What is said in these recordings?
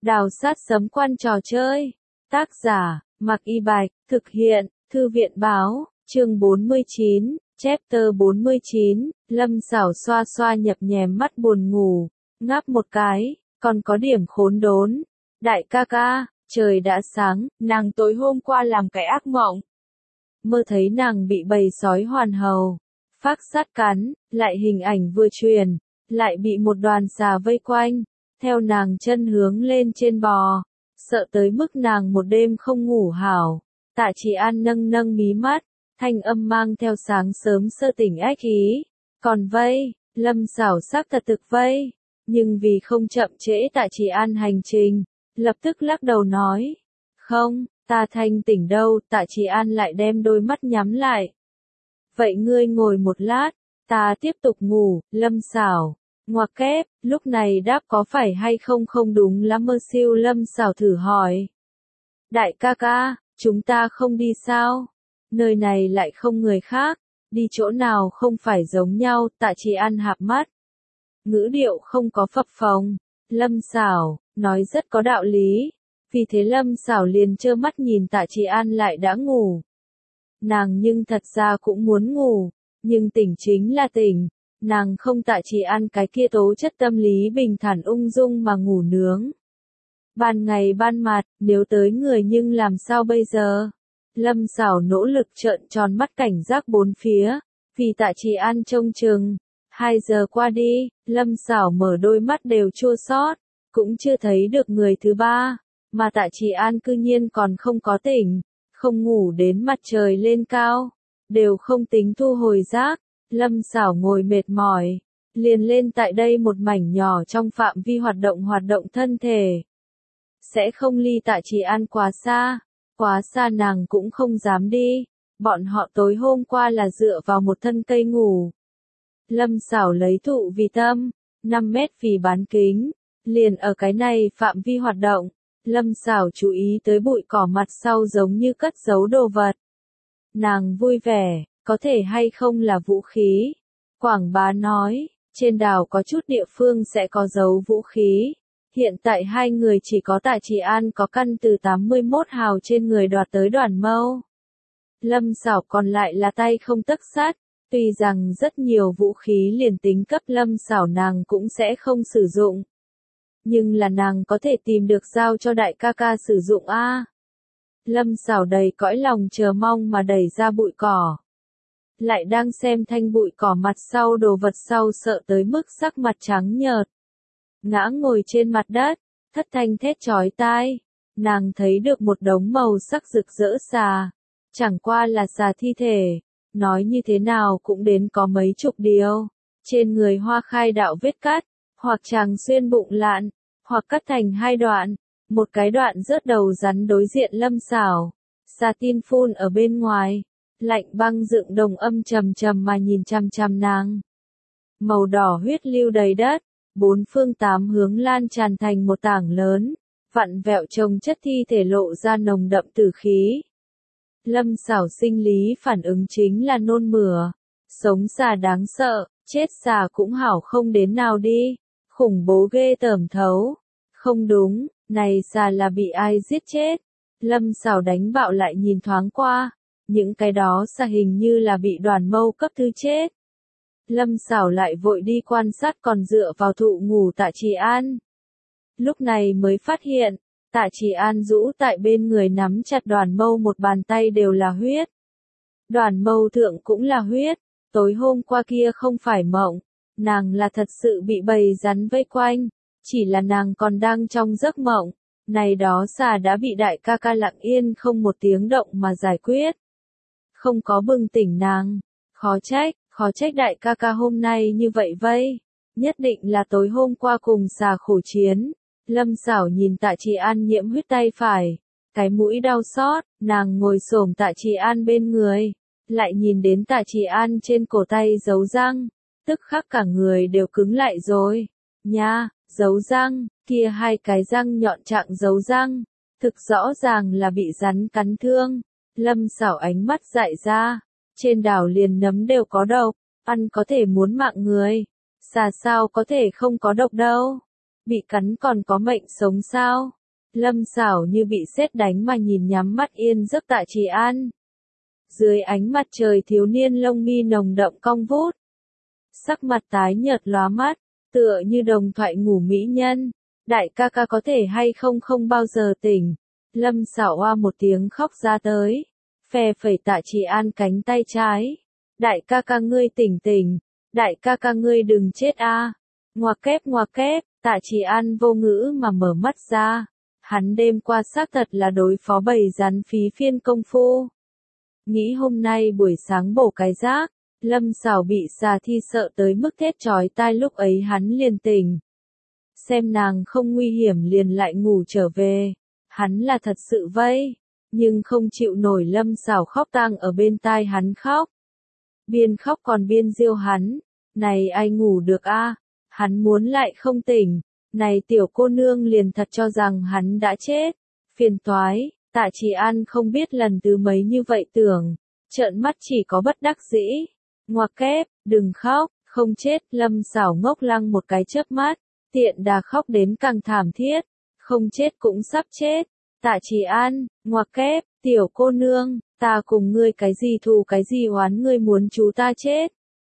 Đào sát sấm quan trò chơi. Tác giả, Mạc Y Bạch, thực hiện, Thư viện báo, chương 49, chapter 49, Lâm Sảo xoa xoa nhập nhèm mắt buồn ngủ, ngáp một cái, còn có điểm khốn đốn. Đại ca ca, trời đã sáng, nàng tối hôm qua làm cái ác mộng. Mơ thấy nàng bị bầy sói hoàn hầu, phác sát cắn, lại hình ảnh vừa truyền, lại bị một đoàn xà vây quanh, theo nàng chân hướng lên trên bò, sợ tới mức nàng một đêm không ngủ hảo. Tạ Chỉ An nâng nâng mí mắt, thanh âm mang theo sáng sớm sơ tỉnh ách ý, còn vây, Lâm Sảo xác thật thực vây, nhưng vì không chậm trễ Tạ Chỉ An hành trình, lập tức lắc đầu nói, không, ta thanh tỉnh đâu. Tạ Chỉ An lại đem đôi mắt nhắm lại. Vậy ngươi ngồi một lát, ta tiếp tục ngủ. Lâm Sảo, ngoặc kép, lúc này đáp có phải hay không không đúng lắm mơ siêu. Lâm Sảo thử hỏi. Đại ca ca, chúng ta không đi sao? Nơi này lại không người khác, đi chỗ nào không phải giống nhau. Tạ Chỉ An hạp mắt, ngữ điệu không có phập phồng. Lâm Sảo, nói rất có đạo lý. Vì thế Lâm Sảo liền trơ mắt nhìn Tạ Chỉ An lại đã ngủ. Nàng nhưng thật ra cũng muốn ngủ, nhưng tỉnh chính là tỉnh, nàng không Tạ Chỉ An cái kia tố chất tâm lý bình thản ung dung mà ngủ nướng. Ban ngày ban mặt, nếu tới người nhưng làm sao bây giờ? Lâm Sảo nỗ lực trợn tròn mắt cảnh giác bốn phía, vì Tạ Chỉ An trông chừng. 2 giờ qua đi, Lâm Sảo mở đôi mắt đều chua xót, cũng chưa thấy được người thứ ba, mà Tạ Chỉ An cư nhiên còn không có tỉnh, không ngủ đến mặt trời lên cao, đều không tính thu hồi giác. Lâm Sảo ngồi mệt mỏi, liền lên tại đây một mảnh nhỏ trong phạm vi hoạt động thân thể. Sẽ không ly Tạ Chỉ An quá xa nàng cũng không dám đi, bọn họ tối hôm qua là dựa vào một thân cây ngủ. Lâm Sảo lấy thụ vì tâm, 5 mét vì bán kính, liền ở cái này phạm vi hoạt động. Lâm Sảo chú ý tới bụi cỏ mặt sau giống như cất giấu đồ vật. Nàng vui vẻ, có thể hay không là vũ khí. Quảng bá nói, trên đảo có chút địa phương sẽ có giấu vũ khí. Hiện tại hai người chỉ có Tạ Chỉ An có căn từ 81 hào trên người đoạt tới đoàn mâu. Lâm Sảo còn lại là tay không tấc sắt. Tuy rằng rất nhiều vũ khí liền tính cấp Lâm Sảo nàng cũng sẽ không sử dụng. Nhưng là nàng có thể tìm được giao cho đại ca ca sử dụng a. Lâm Sảo đầy cõi lòng chờ mong mà đẩy ra bụi cỏ. Lại đang xem thanh bụi cỏ mặt sau đồ vật sau sợ tới mức sắc mặt trắng nhợt. Ngã ngồi trên mặt đất, thất thanh thét chói tai. Nàng thấy được một đống màu sắc rực rỡ xà. Chẳng qua là xà thi thể. Nói như thế nào cũng đến có mấy chục điều. Trên người hoa khai đạo vết cắt, hoặc chàng xuyên bụng lạn, hoặc cắt thành 2 đoạn. Một cái đoạn rớt đầu rắn đối diện Lâm Sảo. Xà tin phun ở bên ngoài. Lạnh băng dựng đồng âm trầm trầm mà nhìn chằm chằm nàng. Màu đỏ huyết lưu đầy đất. 4 phương 8 hướng lan tràn thành một tảng lớn. Vặn vẹo chồng chất thi thể lộ ra nồng đậm tử khí. Lâm Sảo sinh lý phản ứng chính là nôn mửa. Sống xà đáng sợ, chết xà cũng hảo không đến nào đi. Khủng bố ghê tởm thấu. Không đúng, này xà là bị ai giết chết. Lâm Sảo đánh bạo lại nhìn thoáng qua. Những cái đó xà hình như là bị đoàn mâu cấp thư chết. Lâm Sảo lại vội đi quan sát còn dựa vào thụ ngủ Tạ Chỉ An. Lúc này mới phát hiện. Tạ Chỉ An rũ tại bên người nắm chặt đoàn mâu một bàn tay đều là huyết. Đoàn mâu thượng cũng là huyết, tối hôm qua kia không phải mộng, nàng là thật sự bị bầy rắn vây quanh, chỉ là nàng còn đang trong giấc mộng, này đó xà đã bị đại ca ca lặng yên không một tiếng động mà giải quyết. Không có bừng tỉnh nàng, khó trách đại ca ca hôm nay như vậy vây, nhất định là tối hôm qua cùng xà khổ chiến. Lâm Sảo nhìn Tạ Chỉ An nhiễm huyết tay phải, cái mũi đau xót, nàng ngồi xổm Tạ Chỉ An bên người, lại nhìn đến Tạ Chỉ An trên cổ tay dấu răng, tức khắc cả người đều cứng lại rồi. Nha, dấu răng, kia 2 cái răng nhọn trạng dấu răng, thực rõ ràng là bị rắn cắn thương. Lâm Sảo ánh mắt dại ra, trên đảo liền nấm đều có độc, ăn có thể muốn mạng người, xà sao có thể không có độc đâu. Bị cắn còn có mệnh sống sao? Lâm Sảo như bị sét đánh mà nhìn nhắm mắt yên giấc Tạ Trì An. Dưới ánh mặt trời thiếu niên lông mi nồng đậm cong vút. Sắc mặt tái nhợt lóa mắt, tựa như đồng thoại ngủ mỹ nhân. Đại ca ca có thể hay không không bao giờ tỉnh. Lâm Sảo oa một tiếng khóc ra tới. Phe phẩy Tạ Trì An cánh tay trái. Đại ca ca ngươi tỉnh tỉnh. Đại ca ca ngươi đừng chết a. Ngoạc kép, Tạ Trì An vô ngữ mà mở mắt ra. Hắn đêm qua xác thật là đối phó bầy rắn phí phiên công phu. Nghĩ hôm nay buổi sáng bổ cái rác, Lâm Sảo bị xà thi sợ tới mức thét chói tai, lúc ấy hắn liền tỉnh. Xem nàng không nguy hiểm liền lại ngủ trở về. Hắn là thật sự vây, nhưng không chịu nổi. Lâm Sảo khóc tang ở bên tai hắn khóc. Biên khóc còn biên giêu hắn. Này ai ngủ được a? Hắn muốn lại không tỉnh. Này tiểu cô nương liền thật cho rằng hắn đã chết. Phiền toái, Tạ Trì An không biết lần thứ mấy như vậy tưởng. Trợn mắt chỉ có bất đắc dĩ. Ngoạc kép, đừng khóc, không chết. Lâm Sảo ngốc lăng một cái chớp mắt. Tiện đà khóc đến càng thảm thiết. Không chết cũng sắp chết. Tạ Trì An, ngoạc kép, tiểu cô nương, ta cùng ngươi cái gì thù cái gì oán, ngươi muốn chú ta chết.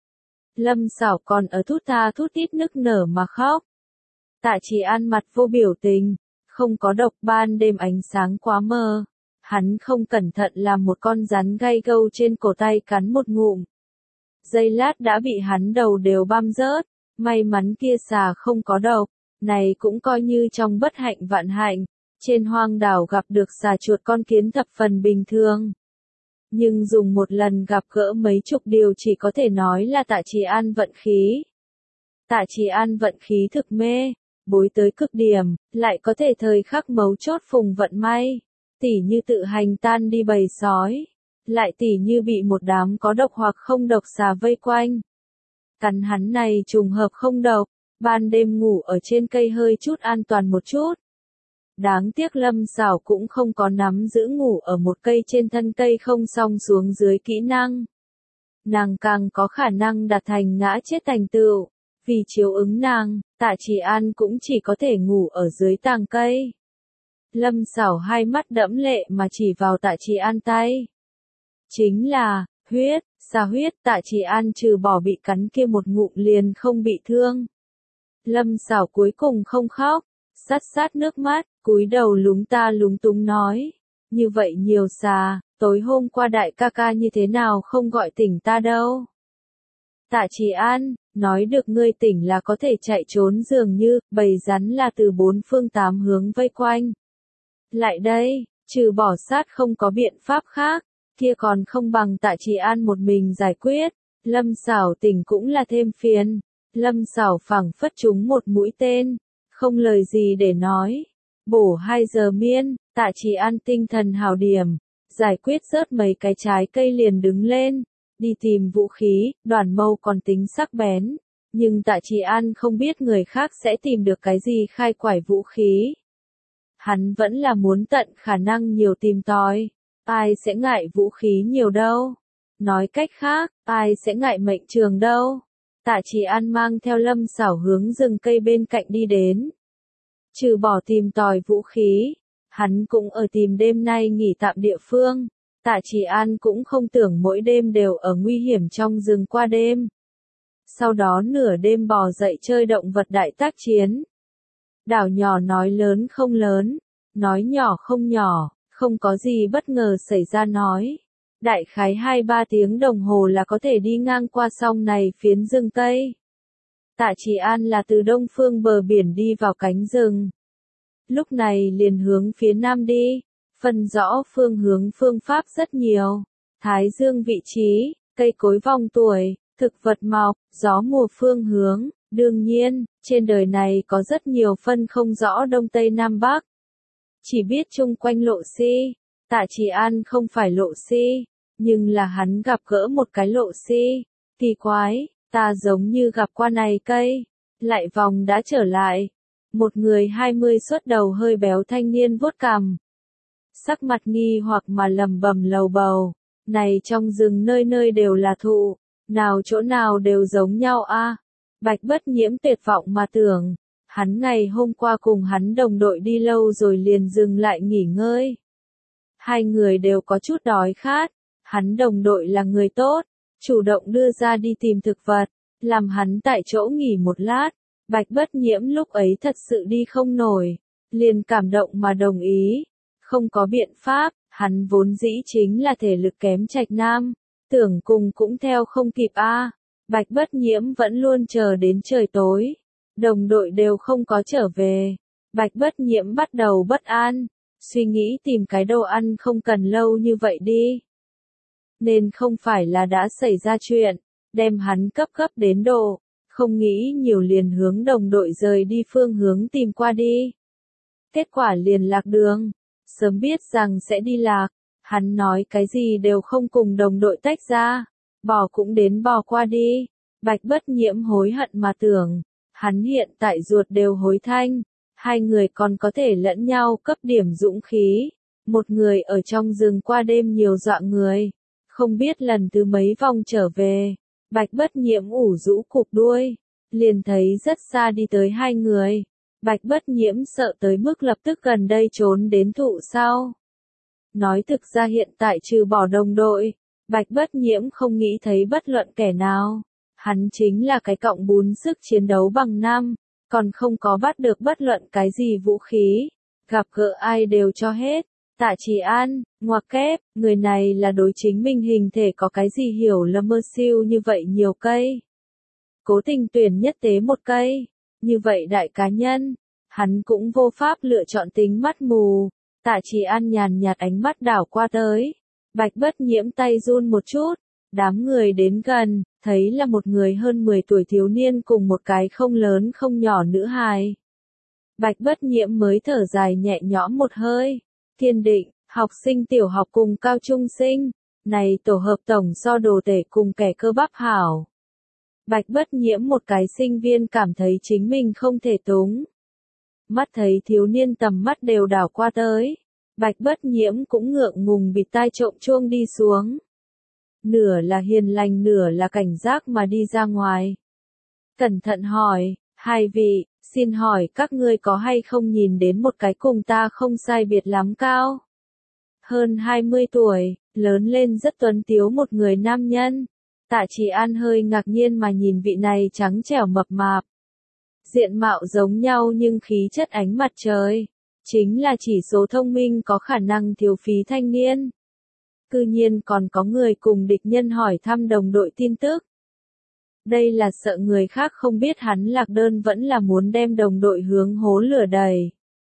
Lâm Sảo còn ở thút tha thút thít nức nở mà khóc. Tạ Trì An mặt vô biểu tình, không có độc, ban đêm ánh sáng quá mờ. Hắn không cẩn thận làm một con rắn gai gâu trên cổ tay cắn một ngụm. Giây lát đã bị hắn đầu đều băm rớt, may mắn kia xà không có độc, này cũng coi như trong bất hạnh vạn hạnh. Trên hoang đảo gặp được xà chuột con kiến thập phần bình thường. Nhưng dùng một lần gặp gỡ mấy chục điều chỉ có thể nói là Tạ Trì An vận khí. Tạ Trì An vận khí thực mê, bối tới cực điểm, lại có thể thời khắc mấu chốt phùng vận may. Tỉ như tự hành tan đi bầy sói, lại tỉ như bị một đám có độc hoặc không độc xà vây quanh. Cắn hắn này trùng hợp không độc, ban đêm ngủ ở trên cây hơi chút an toàn một chút. Đáng tiếc Lâm Sảo cũng không có nắm giữ ngủ ở một cây trên thân cây không song xuống dưới kỹ năng. Nàng càng có khả năng đạt thành ngã chết thành tựu. Vì chiếu ứng nàng, Tạ Trì An cũng chỉ có thể ngủ ở dưới tàng cây. Lâm Sảo hai mắt đẫm lệ mà chỉ vào Tạ Trì An tay. Chính là, huyết, xà huyết. Tạ Trì An trừ bỏ bị cắn kia một ngụm liền không bị thương. Lâm Sảo cuối cùng không khóc, sát nước mắt, cúi đầu lúng ta lúng túng nói. Như vậy nhiều xà, tối hôm qua đại ca ca như thế nào không gọi tỉnh ta đâu. Tạ Trì An, nói được ngươi tỉnh là có thể chạy trốn, dường như bầy rắn là từ bốn phương tám hướng vây quanh. Lại đây, trừ bỏ sát không có biện pháp khác, kia còn không bằng Tạ Trì An một mình giải quyết. Lâm Sảo tỉnh cũng là thêm phiền. Lâm Sảo phảng phất trúng một mũi tên, không lời gì để nói. Bổ 2 giờ miên, Tạ Trì An tinh thần hào điểm, giải quyết rớt mấy cái trái cây liền đứng lên, đi tìm vũ khí. Đoàn mâu còn tính sắc bén, nhưng Tạ Trì An không biết người khác sẽ tìm được cái gì khai quải vũ khí. Hắn vẫn là muốn tận khả năng nhiều tìm tòi, ai sẽ ngại vũ khí nhiều đâu. Nói cách khác, ai sẽ ngại mệnh trường đâu. Tạ Trì An mang theo Lâm Sảo hướng rừng cây bên cạnh đi đến. Trừ bỏ tìm tòi vũ khí, hắn cũng ở tìm đêm nay nghỉ tạm địa phương. Tạ Trì An cũng không tưởng mỗi đêm đều ở nguy hiểm trong rừng qua đêm. Sau đó nửa đêm bò dậy chơi động vật đại tác chiến. Đảo nhỏ nói lớn không lớn, nói nhỏ không nhỏ, không có gì bất ngờ xảy ra nói. Đại khái 2-3 tiếng đồng hồ là có thể đi ngang qua sông này phiến rừng Tây. Tạ Trì An là từ đông phương bờ biển đi vào cánh rừng. Lúc này liền hướng phía nam đi, phân rõ phương hướng phương pháp rất nhiều. Thái dương vị trí, cây cối vòng tuổi, thực vật mọc, gió mùa phương hướng. Đương nhiên, trên đời này có rất nhiều phân không rõ đông tây nam bắc. Chỉ biết chung quanh lộ si. Tạ Trì An không phải lộ si, nhưng là hắn gặp gỡ một cái lộ si. Kỳ quái, ta giống như gặp qua này cây. Lại vòng đã trở lại. Một người 20 xuất đầu hơi béo thanh niên vuốt cằm. Sắc mặt nghi hoặc mà lầm bầm lầu bầu. Này trong rừng nơi nơi đều là thụ, nào chỗ nào đều giống nhau a. Bạch Bất Nhiễm tuyệt vọng mà tưởng. Hắn ngày hôm qua cùng hắn đồng đội đi lâu rồi liền dừng lại nghỉ ngơi. Hai người đều có chút đói khát, hắn đồng đội là người tốt, chủ động đưa ra đi tìm thực vật, làm hắn tại chỗ nghỉ một lát. Bạch Bất Nhiễm lúc ấy thật sự đi không nổi, liền cảm động mà đồng ý. Không có biện pháp, hắn vốn dĩ chính là thể lực kém trạch nam, tưởng cùng cũng theo không kịp a. Bạch Bất Nhiễm vẫn luôn chờ đến trời tối, đồng đội đều không có trở về. Bạch Bất Nhiễm bắt đầu bất an, suy nghĩ tìm cái đồ ăn không cần lâu như vậy đi. Nên không phải là đã xảy ra chuyện, đem hắn cấp đến độ, không nghĩ nhiều liền hướng đồng đội rời đi phương hướng tìm qua đi. Kết quả liền lạc đường, sớm biết rằng sẽ đi lạc, hắn nói cái gì đều không cùng đồng đội tách ra, bỏ cũng đến bỏ qua đi. Bạch Bất Nhiễm hối hận mà tưởng, hắn hiện tại ruột đều hối thanh, hai người còn có thể lẫn nhau cấp điểm dũng khí. Một người ở trong rừng qua đêm nhiều dọa người, không biết lần thứ mấy vòng trở về. Bạch Bất Nhiễm ủ rũ cụp đuôi, liền thấy rất xa đi tới hai người. Bạch Bất Nhiễm sợ tới mức lập tức gần đây trốn đến thụ sau. Nói thực ra hiện tại trừ bỏ đồng đội, Bạch Bất Nhiễm không nghĩ thấy bất luận kẻ nào. Hắn chính là cái cọng bún sức chiến đấu bằng năm, còn không có bắt được bất luận cái gì vũ khí. Gặp gỡ ai đều cho hết. Tạ Trì An, ngoặc kép, người này là đối chính mình hình thể có cái gì hiểu lầm mơ siêu như vậy nhiều cây. Cố tình tuyển nhất tế một cây, như vậy đại cá nhân, hắn cũng vô pháp lựa chọn tính mắt mù. Tạ Trì An nhàn nhạt ánh mắt đảo qua tới, Bạch Bất Nhiễm tay run một chút, đám người đến gần, thấy là một người hơn 10 tuổi thiếu niên cùng một cái không lớn không nhỏ nữ hài. Bạch Bất Nhiễm mới thở dài nhẹ nhõm một hơi. Thiên Định, học sinh tiểu học cùng cao trung sinh, này tổ hợp tổng so đồ tể cùng kẻ cơ bắp hảo. Bạch Bất Nhiễm một cái sinh viên cảm thấy chính mình không thể túng. Mắt thấy thiếu niên tầm mắt đều đảo qua tới, Bạch Bất Nhiễm cũng ngượng ngùng bịt tai trộm chuông đi xuống. Nửa là hiền lành nửa là cảnh giác mà đi ra ngoài. Cẩn thận hỏi, hai vị, xin hỏi các ngươi có hay không nhìn đến một cái cùng ta không sai biệt lắm cao? Hơn 20 tuổi, lớn lên rất tuấn tiếu một người nam nhân. Tạ Trì An hơi ngạc nhiên mà nhìn vị này trắng trẻo mập mạp. Diện mạo giống nhau nhưng khí chất ánh mặt trời. Chính là chỉ số thông minh có khả năng thiếu phí thanh niên. Cư nhiên còn có người cùng địch nhân hỏi thăm đồng đội tin tức. Đây là sợ người khác không biết hắn lạc đơn vẫn là muốn đem đồng đội hướng hố lửa đầy.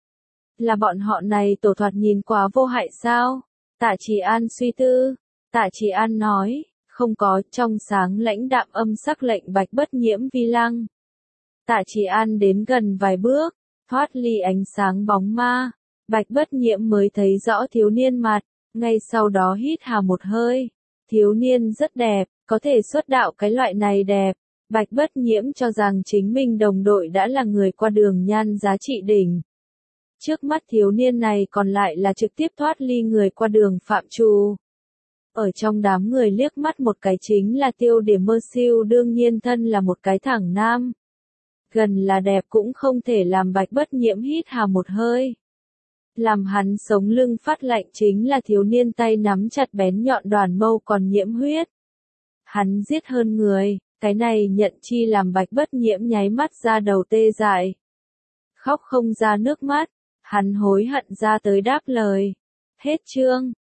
Là bọn họ này tổ thoạt nhìn quá vô hại sao? Tạ Trì An suy tư. Tạ Trì An nói, không có, trong sáng lãnh đạm âm sắc lệnh Bạch Bất Nhiễm vi lăng. Tạ Trì An đến gần vài bước, thoát ly ánh sáng bóng ma. Bạch Bất Nhiễm mới thấy rõ thiếu niên mặt, ngay sau đó hít hà một hơi. Thiếu niên rất đẹp, có thể xuất đạo cái loại này đẹp. Bạch Bất Nhiễm cho rằng chính mình đồng đội đã là người qua đường nhan giá trị đỉnh. Trước mắt thiếu niên này còn lại là trực tiếp thoát ly người qua đường phạm trù. Ở trong đám người liếc mắt một cái chính là tiêu điểm mơ siêu đương nhiên thân là một cái thẳng nam. Gần là đẹp cũng không thể làm Bạch Bất Nhiễm hít hà một hơi. Làm hắn sống lưng phát lạnh chính là thiếu niên tay nắm chặt bén nhọn đoàn mâu còn nhiễm huyết. Hắn giết hơn người, cái này nhận chi làm Bạch Bất Nhiễm nháy mắt ra đầu tê dại. Khóc không ra nước mắt, hắn hối hận ra tới đáp lời. Hết chương.